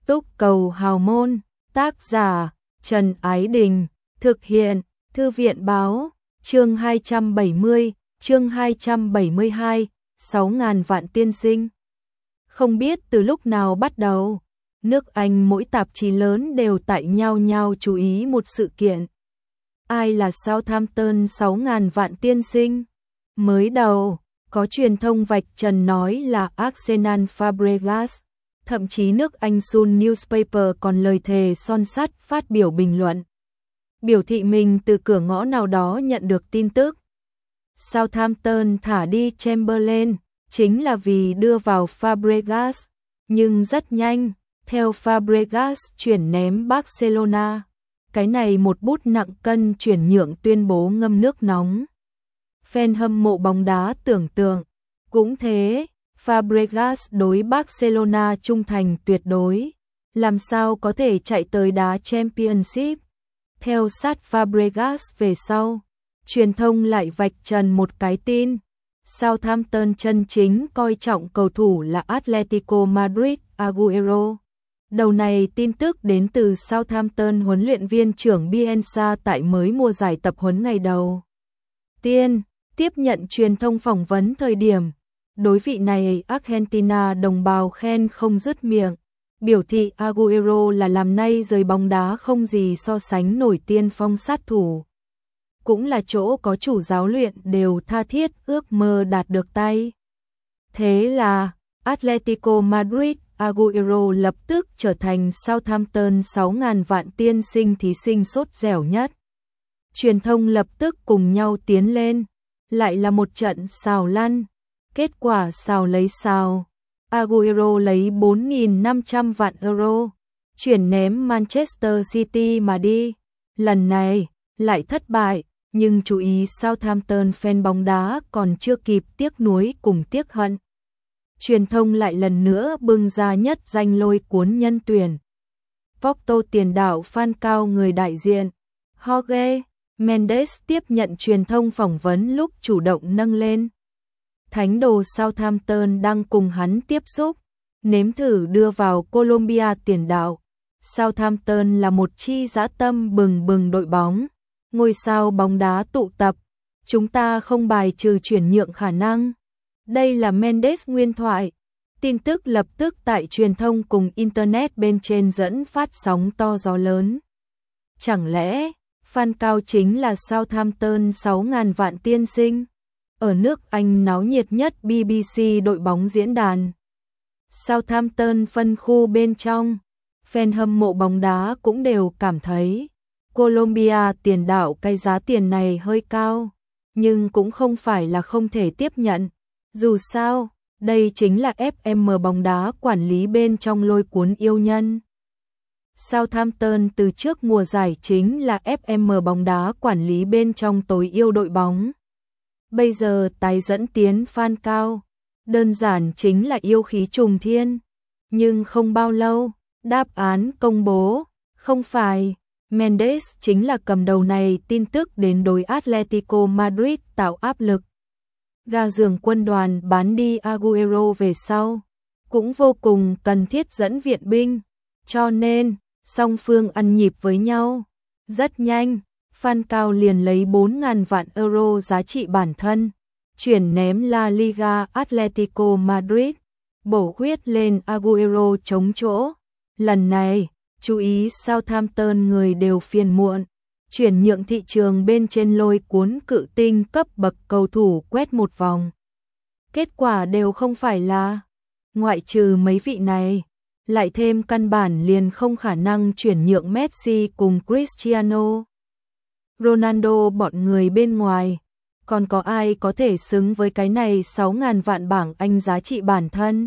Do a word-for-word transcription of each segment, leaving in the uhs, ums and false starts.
Túc cầu hào môn, tác giả Trần Ái Đình, thực hiện Thư viện Báo, chương hai trăm bảy mươi, chương hai trăm bảy mươi hai, sáu ngàn vạn tiên sinh. Không biết từ lúc nào bắt đầu, nước Anh mỗi tạp chí lớn đều tại nhau nhau chú ý một sự kiện. Ai là Southampton sáu ngàn vạn tiên sinh? Mới đầu, có truyền thông vạch trần nói là Arsenal Fabregas, thậm chí nước Anh Sun Newspaper còn lời thề son sắt phát biểu bình luận. Biểu thị mình từ cửa ngõ nào đó nhận được tin tức. Southampton thả đi Chamberlain, chính là vì đưa vào Fabregas, nhưng rất nhanh, theo Fabregas chuyển ném Barcelona. Cái này một bút nặng cân chuyển nhượng tuyên bố ngâm nước nóng. Fan hâm mộ bóng đá tưởng tượng, cũng thế, Fabregas đối Barcelona trung thành tuyệt đối, làm sao có thể chạy tới đá Championship. Theo sát Fabregas về sau, truyền thông lại vạch trần một cái tin. Southampton chân chính coi trọng cầu thủ là Atletico Madrid Agüero. Đầu này tin tức đến từ Southampton huấn luyện viên trưởng Bielsa tại mới mùa giải tập huấn ngày đầu tiên, tiếp nhận truyền thông phỏng vấn thời điểm. Đối vị này Argentina đồng bào khen không dứt miệng, biểu thị Agüero là làm nay giới bóng đá không gì so sánh nổi tiên phong sát thủ. Cũng là chỗ có chủ giáo luyện đều tha thiết ước mơ đạt được tay. Thế là, Atletico Madrid Agüero lập tức trở thành Southampton sáu ngàn vạn tiên sinh thí sinh sốt dẻo nhất. Truyền thông lập tức cùng nhau tiến lên, lại là một trận xào lăn. Kết quả xào lấy xào, Agüero lấy bốn nghìn năm trăm vạn euro, chuyển ném Manchester City mà đi. Lần này, lại thất bại, nhưng chú ý Southampton fan bóng đá còn chưa kịp tiếc nuối cùng tiếc hận. Truyền thông lại lần nữa bưng ra nhất danh lôi cuốn nhân tuyển. Porto tiền đạo Falcao người đại diện, Jorge Mendes tiếp nhận truyền thông phỏng vấn lúc chủ động nâng lên. Thánh đồ Southampton đang cùng hắn tiếp xúc, nếm thử đưa vào Colombia tiền đạo. Southampton là một chi dã tâm bừng bừng đội bóng, ngôi sao bóng đá tụ tập, chúng ta không bài trừ chuyển nhượng khả năng. Đây là Mendes nguyên thoại. Tin tức lập tức tại truyền thông cùng Internet bên trên dẫn phát sóng to gió lớn. Chẳng lẽ, Falcao chính là Southampton sáu ngàn vạn tiên sinh? Ở nước Anh náo nhiệt nhất bê bê xê đội bóng diễn đàn. Southampton phân khu bên trong, fan hâm mộ bóng đá cũng đều cảm thấy Colombia tiền đạo cái giá tiền này hơi cao, nhưng cũng không phải là không thể tiếp nhận. Dù sao, đây chính là ép em bóng đá quản lý bên trong lôi cuốn yêu nhân. Southampton từ trước mùa giải chính là ép em bóng đá quản lý bên trong tối yêu đội bóng. Bây giờ tái dẫn tiến Falcao, đơn giản chính là yêu khí trùng thiên. Nhưng không bao lâu, đáp án công bố, không phải, Mendes chính là cầm đầu này tin tức đến đối Atletico Madrid tạo áp lực. Gà giường quân đoàn bán đi Agüero về sau, cũng vô cùng cần thiết dẫn viện binh, cho nên, song phương ăn nhịp với nhau. Rất nhanh, Falcao liền lấy bốn ngàn vạn euro giá trị bản thân, chuyển ném La Liga Atletico Madrid, bổ huyết lên Agüero chống chỗ. Lần này, chú ý Southampton người đều phiền muộn, chuyển nhượng thị trường bên trên lôi cuốn cự tinh cấp bậc cầu thủ quét một vòng. Kết quả đều không phải là, ngoại trừ mấy vị này, lại thêm căn bản liền không khả năng chuyển nhượng Messi cùng Cristiano Ronaldo bọn người bên ngoài. Còn có ai có thể xứng với cái này sáu ngàn vạn bảng Anh giá trị bản thân?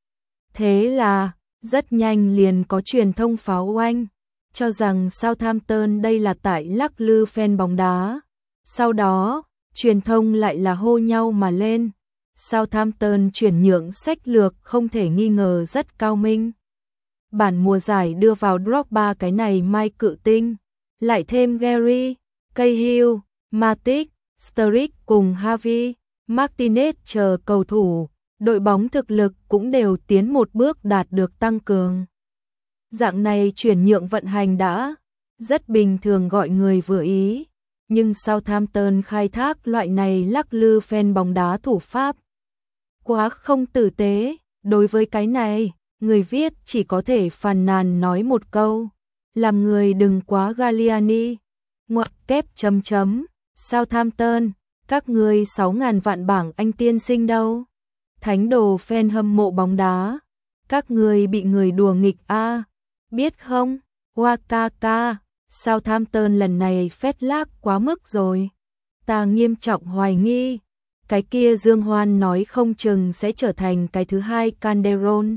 Thế là, rất nhanh liền có truyền thông pháo oanh, cho rằng Southampton đây là tại lắc lư fan bóng đá. Sau đó, truyền thông lại là hô nhau mà lên. Southampton chuyển nhượng sách lược không thể nghi ngờ rất cao minh. Bản mùa giải đưa vào Drogba cái này mai cự tinh, lại thêm Gary, Cahill, Matic, Sturridge cùng Javi, Martinez chờ cầu thủ, đội bóng thực lực cũng đều tiến một bước đạt được tăng cường. Dạng này chuyển nhượng vận hành đã rất bình thường gọi người vừa ý, nhưng Southampton khai thác loại này lắc lư fan bóng đá thủ pháp quá không tử tế. Đối với cái này, người viết chỉ có thể phàn nàn nói một câu, làm người đừng quá Galliani. Ngoặc kép chấm chấm, Southampton, các người sáu ngàn vạn bảng Anh tiên sinh đâu? Thánh đồ fan hâm mộ bóng đá, các người bị người đùa nghịch a, à, biết không? Wakaka, Southampton lần này phét lác quá mức rồi. Ta nghiêm trọng hoài nghi, cái kia Dương Hoan nói không chừng sẽ trở thành cái thứ hai Calderon.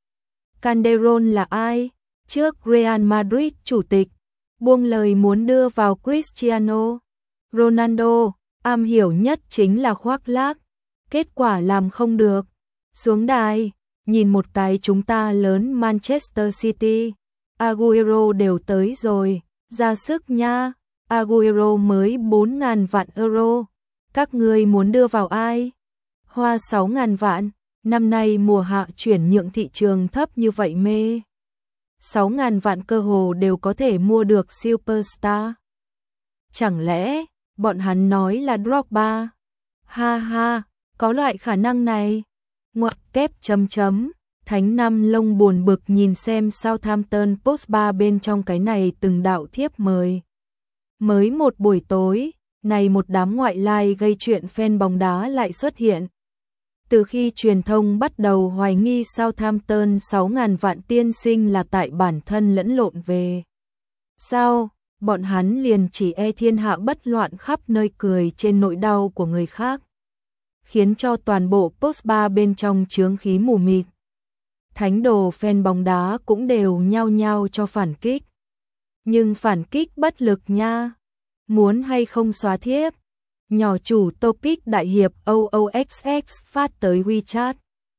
Calderon là ai? Trước Real Madrid chủ tịch, buông lời muốn đưa vào Cristiano Ronaldo, am hiểu nhất chính là khoác lác, kết quả làm không được. Xuống đài, nhìn một cái chúng ta lớn Manchester City, Aguero đều tới rồi, ra sức nha, Aguero mới bốn ngàn vạn euro, các ngươi muốn đưa vào ai? Hoa sáu ngàn vạn, năm nay mùa hạ chuyển nhượng thị trường thấp như vậy mê. sáu ngàn vạn cơ hồ đều có thể mua được superstar. Chẳng lẽ, bọn hắn nói là Drogba? Ha ha, có loại khả năng này. Ngoặc kép chấm chấm, Thánh Nam lông buồn bực nhìn xem Southampton Post ba bên trong cái này từng đạo thiếp mời. Mới một buổi tối, này một đám ngoại lai gây chuyện fan bóng đá lại xuất hiện. Từ khi truyền thông bắt đầu hoài nghi Southampton sáu ngàn vạn tiên sinh là tại bản thân lẫn lộn về. Sao, bọn hắn liền chỉ e thiên hạ bất loạn khắp nơi cười trên nỗi đau của người khác, khiến cho toàn bộ Post ba bên trong chướng khí mù mịt. Thánh đồ fan bóng đá cũng đều nhao nhao cho phản kích. Nhưng phản kích bất lực nha. Muốn hay không xóa thiếp? Nhỏ chủ topic đại hiệp o o x x phát tới WeChat.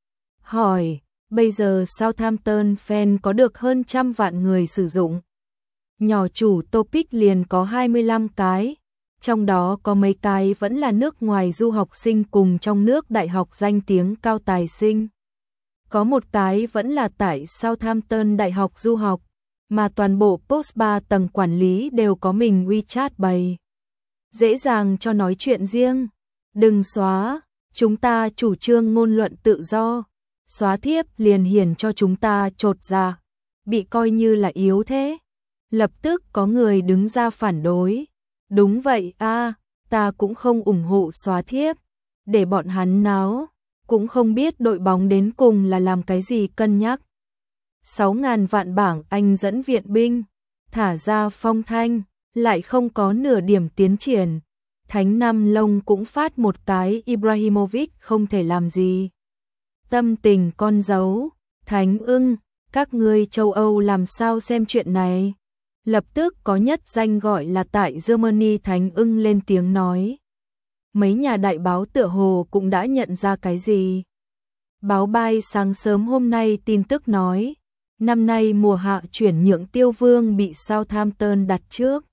Hỏi, bây giờ Southampton fan có được hơn trăm vạn người sử dụng. Nhỏ chủ topic liền có hai mươi lăm cái, trong đó có mấy cái vẫn là nước ngoài du học sinh cùng trong nước đại học danh tiếng cao tài sinh. Có một cái vẫn là tại Southampton đại học du học, mà toàn bộ Post ba tầng quản lý đều có mình WeChat bày. Dễ dàng cho nói chuyện riêng. Đừng xóa, chúng ta chủ trương ngôn luận tự do. Xóa thiếp liền hiển cho chúng ta chột dạ, bị coi như là yếu thế. Lập tức có người đứng ra phản đối. Đúng vậy a, à, ta cũng không ủng hộ xóa thiếp. Để bọn hắn náo, cũng không biết đội bóng đến cùng là làm cái gì cân nhắc. sáu ngàn vạn bảng Anh dẫn viện binh, thả ra phong thanh, lại không có nửa điểm tiến triển. Thánh Nam Lông cũng phát một cái Ibrahimovic không thể làm gì. Tâm tình con dấu, Thánh ưng, các ngươi châu Âu làm sao xem chuyện này? Lập tức có nhất danh gọi là tại Germany Thánh ưng lên tiếng nói. Mấy nhà đại báo tựa hồ cũng đã nhận ra cái gì. Báo Bay sáng sớm hôm nay tin tức nói, năm nay mùa hạ chuyển nhượng Tiêu Vương bị Southampton đặt trước.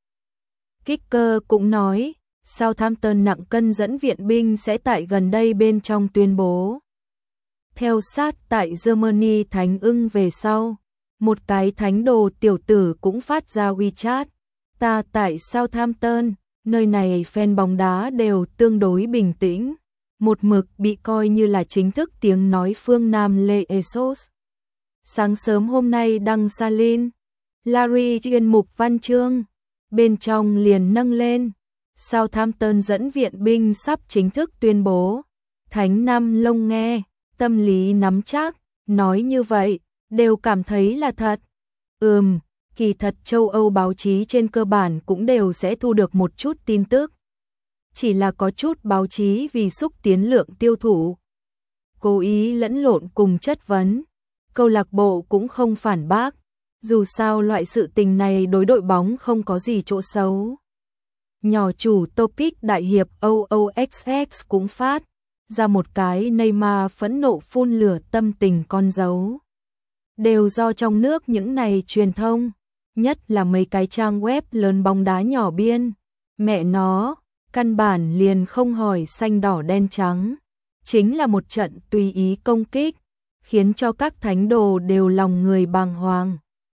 Kicker cũng nói, Southampton nặng cân dẫn viện binh sẽ tại gần đây bên trong tuyên bố. Theo sát tại Germany Thánh ưng về sau, một cái thánh đồ tiểu tử cũng phát ra WeChat. Ta tại Southampton, nơi này fan bóng đá đều tương đối bình tĩnh, một mực bị coi như là chính thức tiếng nói phương Nam Lê Esos. Sáng sớm hôm nay đăng Salin, Larry chuyên mục văn chương, bên trong liền nâng lên, Southampton dẫn viện binh sắp chính thức tuyên bố. Thánh Nam Lông nghe, tâm lý nắm chắc, nói như vậy, đều cảm thấy là thật. Ừm, kỳ thật châu Âu báo chí trên cơ bản cũng đều sẽ thu được một chút tin tức. Chỉ là có chút báo chí vì xúc tiến lượng tiêu thụ, cố ý lẫn lộn cùng chất vấn. Câu lạc bộ cũng không phản bác, dù sao loại sự tình này đối đội bóng không có gì chỗ xấu. Nhỏ chủ topic đại hiệp o o x x cũng phát ra một cái Neymar phẫn nộ phun lửa tâm tình con dấu. Đều do trong nước những này truyền thông, nhất là mấy cái trang web lớn bóng đá nhỏ biên. Mẹ nó, căn bản liền không hỏi xanh đỏ đen trắng. Chính là một trận tùy ý công kích, khiến cho các thánh đồ đều lòng người bàng hoàng.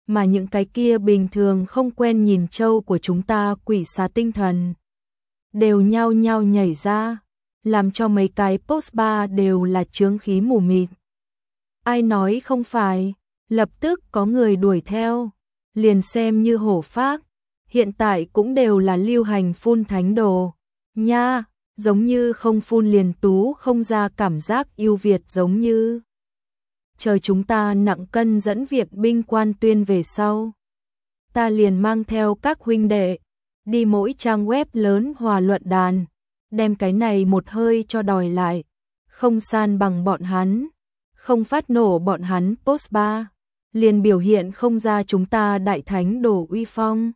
mà những cái kia bình thường không quen nhìn trâu của chúng ta quỷ xá tinh thần. Đều nhao nhao nhảy ra, làm cho mấy cái post bar đều là chướng khí mù mịt. Ai nói không phải, lập tức có người đuổi theo, liền xem như hổ phác, hiện tại cũng đều là lưu hành phun thánh đồ. Nha, giống như không phun liền tú không ra cảm giác yêu Việt giống như. Chờ chúng ta nặng cân dẫn việc binh quan tuyên về sau. Ta liền mang theo các huynh đệ, đi mỗi trang web lớn hòa luận đàn, đem cái này một hơi cho đòi lại, không san bằng bọn hắn, không phát nổ bọn hắn post bar, liền biểu hiện không ra chúng ta đại thánh đồ uy phong.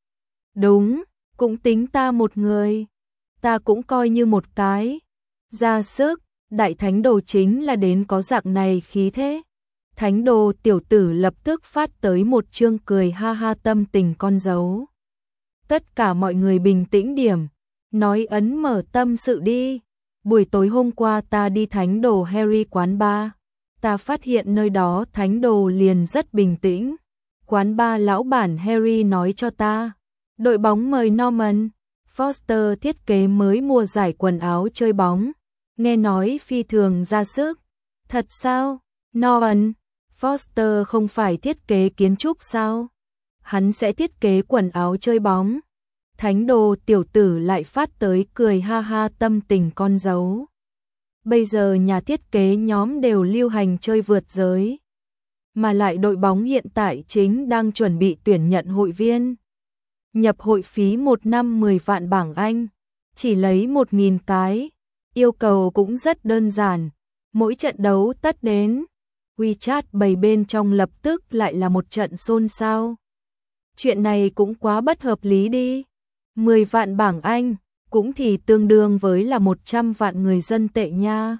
Đúng, cũng tính ta một người, ta cũng coi như một cái, ra sức, đại thánh đồ chính là đến có dạng này khí thế. Thánh đồ tiểu tử lập tức phát tới một chương cười ha ha tâm tình con dấu. Tất cả mọi người bình tĩnh điểm, nói ấn mở tâm sự đi. Buổi tối hôm qua ta đi thánh đồ Harry quán bar, ta phát hiện nơi đó thánh đồ liền rất bình tĩnh. Quán bar lão bản Harry nói cho ta, đội bóng mời Norman Foster thiết kế mới mùa giải quần áo chơi bóng, nghe nói phi thường ra sức. Thật sao? Norman Foster không phải thiết kế kiến trúc sao? Hắn sẽ thiết kế quần áo chơi bóng. Thánh đồ tiểu tử lại phát tới cười ha ha tâm tình con dấu. Bây giờ nhà thiết kế nhóm đều lưu hành chơi vượt giới. Mà lại đội bóng hiện tại chính đang chuẩn bị tuyển nhận hội viên. Nhập hội phí một năm mười vạn bảng Anh, chỉ lấy một nghìn cái. Yêu cầu cũng rất đơn giản, mỗi trận đấu tất đến. WeChat bầy bên trong lập tức lại là một trận xôn xao. Chuyện này cũng quá bất hợp lý đi. mười vạn bảng Anh, cũng thì tương đương với là một trăm vạn người dân tệ nha.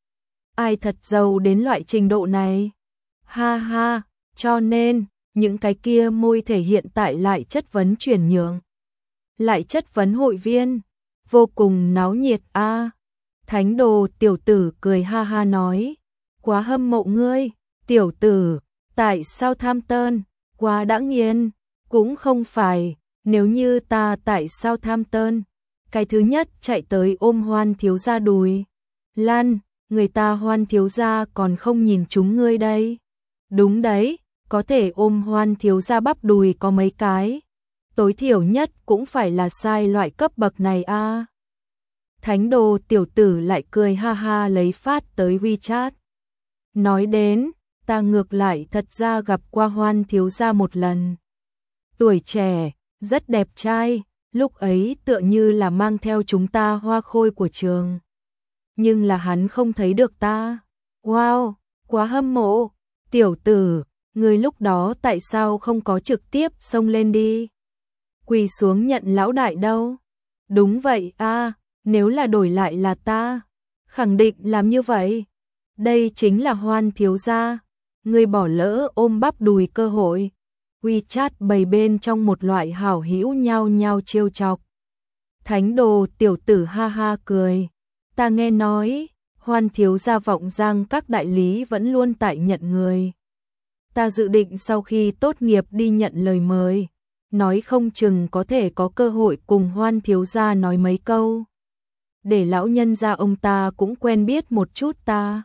Ai thật giàu đến loại trình độ này? Ha ha, cho nên, những cái kia môi thể hiện tại lại chất vấn chuyển nhượng. Lại chất vấn hội viên, vô cùng náo nhiệt a. À. Thánh đồ tiểu tử cười ha ha nói, quá hâm mộ ngươi, tiểu tử, tại Southampton, quá đã nghiền, cũng không phải, nếu như ta tại Southampton, cái thứ nhất chạy tới ôm Hoan thiếu gia đùi. Lan, người ta Hoan thiếu gia còn không nhìn chúng ngươi đây. Đúng đấy, có thể ôm Hoan thiếu gia bắp đùi có mấy cái. Tối thiểu nhất cũng phải là sai loại cấp bậc này a. À. Thánh đồ tiểu tử lại cười ha ha lấy phát tới WeChat. Nói đến, ta ngược lại thật ra gặp qua Hoan thiếu gia một lần. Tuổi trẻ, rất đẹp trai, lúc ấy tựa như là mang theo chúng ta hoa khôi của trường. Nhưng là hắn không thấy được ta. Wow, quá hâm mộ. Tiểu tử, người lúc đó tại sao không có trực tiếp xông lên đi? Quỳ xuống nhận lão đại đâu? Đúng vậy a, à, nếu là đổi lại là ta, khẳng định làm như vậy. Đây chính là Hoan thiếu gia, người bỏ lỡ ôm bắp đùi cơ hội. WeChat bày bên trong một loại hảo hữu nhau nhau trêu chọc. Thánh đồ tiểu tử ha ha cười. Ta nghe nói, Hoan thiếu gia vọng giang các đại lý vẫn luôn tại nhận người. Ta dự định sau khi tốt nghiệp đi nhận lời mời, nói không chừng có thể có cơ hội cùng Hoan thiếu gia nói mấy câu. Để lão nhân gia ông ta cũng quen biết một chút ta.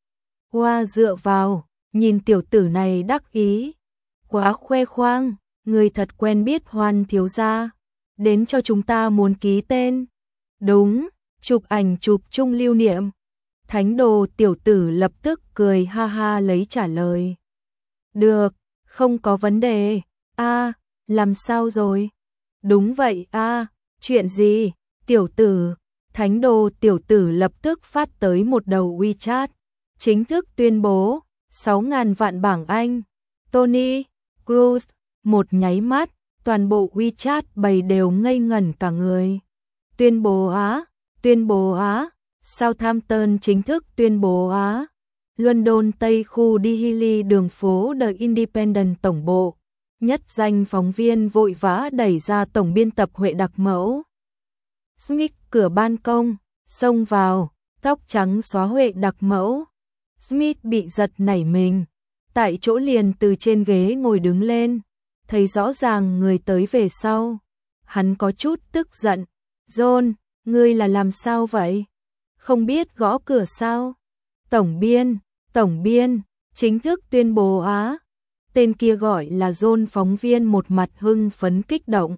Hoa dựa vào, nhìn tiểu tử này đắc ý. Quá khoe khoang, người thật quen biết Hoan thiếu gia, đến cho chúng ta muốn ký tên. Đúng, chụp ảnh chụp chung lưu niệm. Thánh đồ tiểu tử lập tức cười ha ha lấy trả lời. Được, không có vấn đề. A, à, làm sao rồi? Đúng vậy a, à, chuyện gì? Tiểu tử, thánh đồ tiểu tử lập tức phát tới một đầu WeChat, chính thức tuyên bố sáu ngàn vạn bảng Anh. Tony Cruz, một nháy mắt, toàn bộ WeChat bầy đều ngây ngẩn cả người. Tuyên bố á, tuyên bố á, Southampton chính thức tuyên bố á. London Tây khu Dihili đường phố The Independent tổng bộ. Nhất danh phóng viên vội vã đẩy ra tổng biên tập Huệ đặc mẫu. Smith cửa ban công, xông vào, tóc trắng xóa Huệ đặc mẫu. Smith bị giật nảy mình. tại chỗ liền từ trên ghế ngồi đứng lên, thấy rõ ràng người tới về sau. Hắn có chút tức giận. John, ngươi là làm sao vậy? Không biết gõ cửa sao? Tổng biên, tổng biên, chính thức tuyên bố á. Tên kia gọi là John, phóng viên một mặt hưng phấn kích động.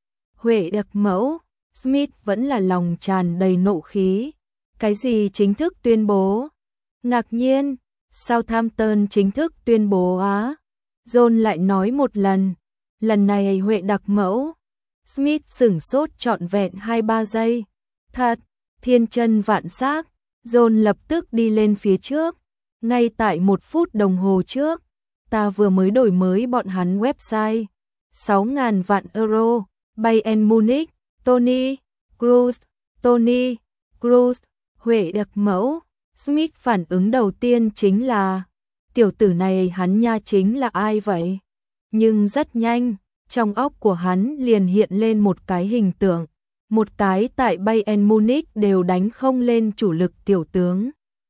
Huệ đặc mẫu, Smith vẫn là lòng tràn đầy nộ khí. Cái gì chính thức tuyên bố? Ngạc nhiên, Southampton chính thức tuyên bố á. John lại nói một lần. Lần này Huệ đặc mẫu. Smith sửng sốt trọn vẹn hai ba giây. Thật, thiên chân vạn xác. John lập tức đi lên phía trước. Ngay tại một phút đồng hồ trước, ta vừa mới đổi mới bọn hắn website. sáu ngàn vạn euro, Bayern Munich, Tony Cruz, Tony Cruz, Huệ đặc mẫu. Smith phản ứng đầu tiên chính là, tiểu tử này hắn nha chính là ai vậy? Nhưng rất nhanh, trong óc của hắn liền hiện lên một cái hình tượng, một cái tại Bayern Munich đều đánh không lên chủ lực tiểu tướng.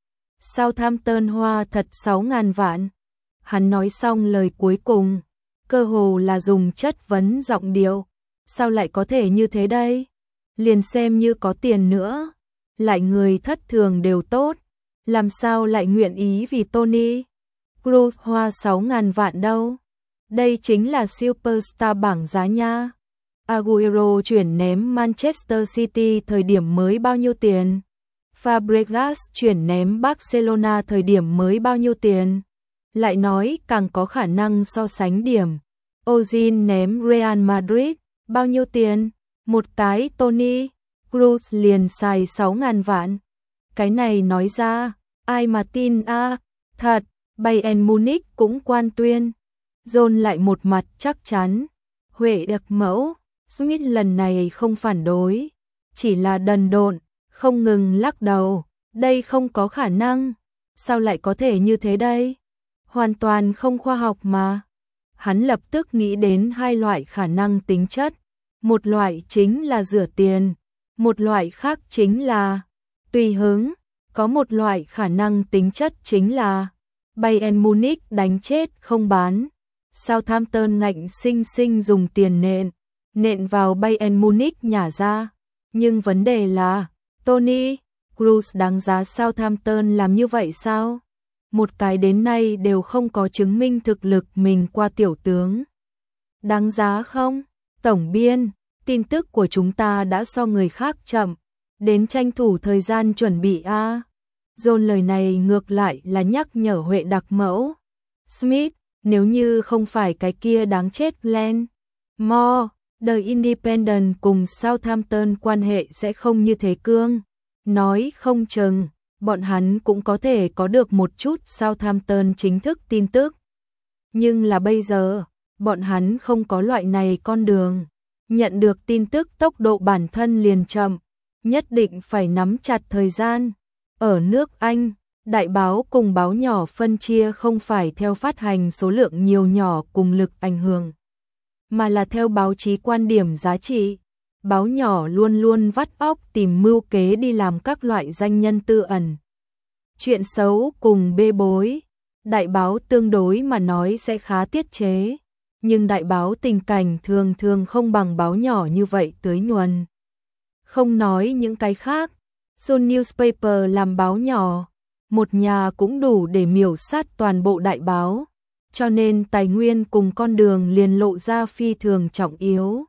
Southampton hoa thật sáu ngàn vạn. Hắn nói xong lời cuối cùng, cơ hồ là dùng chất vấn giọng điệu. Sao lại có thể như thế đây? Liền xem như có tiền nữa, lại người thất thường đều tốt, làm sao lại nguyện ý vì Tony Cruz hoa sáu ngàn vạn đâu? Đây chính là superstar bảng giá nha. Aguero chuyển ném Manchester City thời điểm mới bao nhiêu tiền? Fabregas chuyển ném Barcelona thời điểm mới bao nhiêu tiền? Lại nói càng có khả năng so sánh điểm. Ozil ném Real Madrid, bao nhiêu tiền? Một cái Tony Cruz liền xài sáu ngàn vạn. Cái này nói ra, ai mà tin a? À? Thật, Bayern Munich cũng quan tuyên. John lại một mặt chắc chắn. Huệ đặc mẫu, Smith lần này không phản đối, chỉ là đần độn, không ngừng lắc đầu. Đây không có khả năng. Sao lại có thể như thế đây? Hoàn toàn không khoa học mà. Hắn lập tức nghĩ đến hai loại khả năng tính chất. Một loại chính là rửa tiền, một loại khác chính là tùy hứng. Có một loại khả năng tính chất chính là Bayern Munich đánh chết không bán. Southampton ngạnh sinh sinh dùng tiền nện, nện vào Bayern Munich nhả ra. Nhưng vấn đề là, Tony Cruz đáng giá Southampton làm như vậy sao? Một cái đến nay đều không có chứng minh thực lực mình qua tiểu tướng. Đáng giá không? Tổng biên, tin tức của chúng ta đã so người khác chậm, đến tranh thủ thời gian chuẩn bị a. À. John lời này ngược lại là nhắc nhở Huệ đặc mẫu. Smith, nếu như không phải cái kia đáng chết Glenn Moore, The Independent cùng Southampton quan hệ sẽ không như thế cương. Nói không chừng, bọn hắn cũng có thể có được một chút Southampton chính thức tin tức. Nhưng là bây giờ, bọn hắn không có loại này con đường. Nhận được tin tức tốc độ bản thân liền chậm, nhất định phải nắm chặt thời gian. Ở nước Anh, đại báo cùng báo nhỏ phân chia không phải theo phát hành số lượng nhiều nhỏ cùng lực ảnh hưởng, mà là theo báo chí quan điểm giá trị. Báo nhỏ luôn luôn vắt óc tìm mưu kế đi làm các loại danh nhân tư ẩn, chuyện xấu cùng bê bối. Đại báo tương đối mà nói sẽ khá tiết chế, nhưng đại báo tình cảnh thường thường không bằng báo nhỏ như vậy tưới nhuần. Không nói những cái khác, Sun Newspaper làm báo nhỏ, một nhà cũng đủ để miểu sát toàn bộ đại báo, cho nên tài nguyên cùng con đường liền lộ ra phi thường trọng yếu.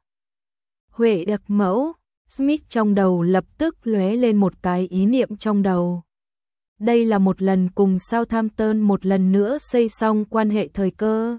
Huệ đặc mẫu, Smith trong đầu lập tức lóe lên một cái ý niệm trong đầu. Đây là một lần cùng Southampton một lần nữa xây xong quan hệ thời cơ.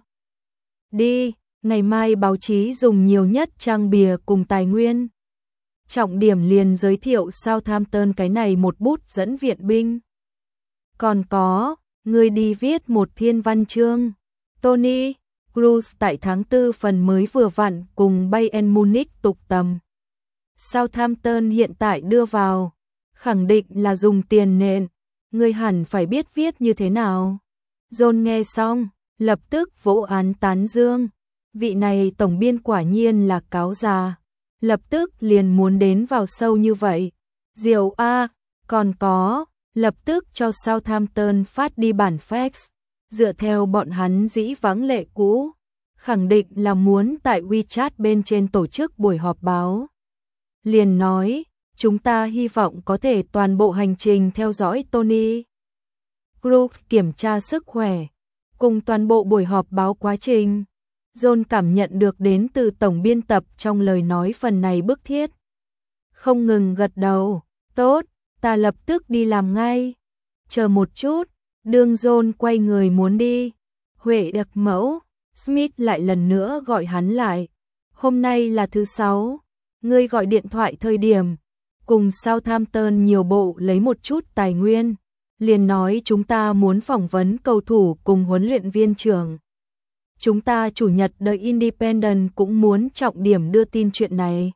Đi, ngày mai báo chí dùng nhiều nhất trang bìa cùng tài nguyên. Trọng điểm liền giới thiệu Southampton cái này một bút dẫn viện binh. Còn có, người đi viết một thiên văn chương. Tony Cruz tại tháng tư phần mới vừa vặn cùng Bayern Munich tục tầm. Southampton hiện tại đưa vào, khẳng định là dùng tiền nện. Người hẳn phải biết viết như thế nào. John nghe xong, lập tức vỗ án tán dương. Vị này tổng biên quả nhiên là cáo già. Lập tức liền muốn đến vào sâu như vậy. Diệu a, còn có, lập tức cho Southampton phát đi bản fax. Dựa theo bọn hắn dĩ vãng lệ cũ, khẳng định là muốn tại WeChat bên trên tổ chức buổi họp báo. Liền nói, chúng ta hy vọng có thể toàn bộ hành trình theo dõi Tony Group kiểm tra sức khỏe, cùng toàn bộ buổi họp báo quá trình. John cảm nhận được đến từ tổng biên tập trong lời nói phần này bức thiết. Không ngừng gật đầu, tốt, ta lập tức đi làm ngay. Chờ một chút, đương John quay người muốn đi. Huệ đặc mẫu, Smith lại lần nữa gọi hắn lại. Hôm nay là thứ sáu, ngươi gọi điện thoại thời điểm, cùng Southampton nhiều bộ lấy một chút tài nguyên. Liền nói chúng ta muốn phỏng vấn cầu thủ cùng huấn luyện viên trưởng. Chúng ta chủ nhật The Independent cũng muốn trọng điểm đưa tin chuyện này.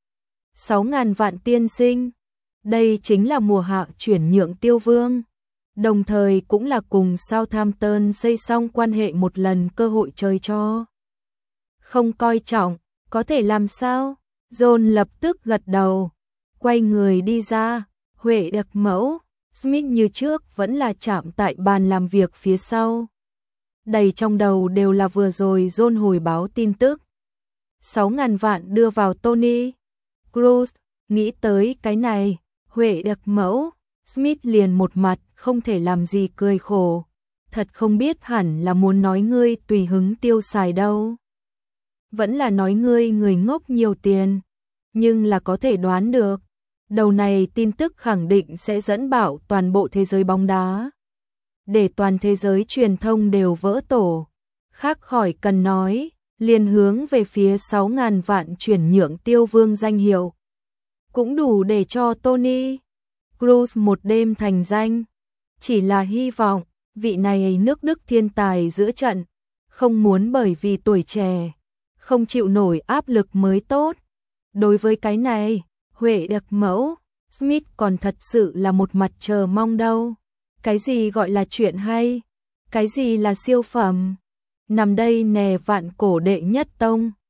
sáu ngàn vạn tiên sinh, đây chính là mùa hạ chuyển nhượng Tiêu Vương, đồng thời cũng là cùng Southampton xây xong quan hệ một lần cơ hội chơi cho. Không coi trọng, có thể làm sao? John lập tức gật đầu, quay người đi ra. Huệ đặc mẫu, Smith như trước vẫn là chạm tại bàn làm việc phía sau. Đầy trong đầu đều là vừa rồi John hồi báo tin tức. sáu ngàn vạn đưa vào Tony Cruz, nghĩ tới cái này, Huệ đặc mẫu, Smith liền một mặt không thể làm gì cười khổ. Thật không biết hẳn là muốn nói ngươi tùy hứng tiêu xài đâu. Vẫn là nói ngươi người ngốc nhiều tiền, nhưng là có thể đoán được. Đầu này tin tức khẳng định sẽ dẫn bạo toàn bộ thế giới bóng đá. Để toàn thế giới truyền thông đều vỡ tổ. Khác khỏi cần nói, liền hướng về phía sáu ngàn vạn chuyển nhượng Tiêu Vương danh hiệu. Cũng đủ để cho Tony Cruz một đêm thành danh. Chỉ là hy vọng, vị này nước Đức thiên tài giữa trận, không muốn bởi vì tuổi trẻ, không chịu nổi áp lực mới tốt. Đối với cái này, Huệ đặc mẫu, Smith còn thật sự là một mặt chờ mong đâu. Cái gì gọi là chuyện hay? Cái gì là siêu phẩm? Nằm đây nè vạn cổ đệ nhất tông.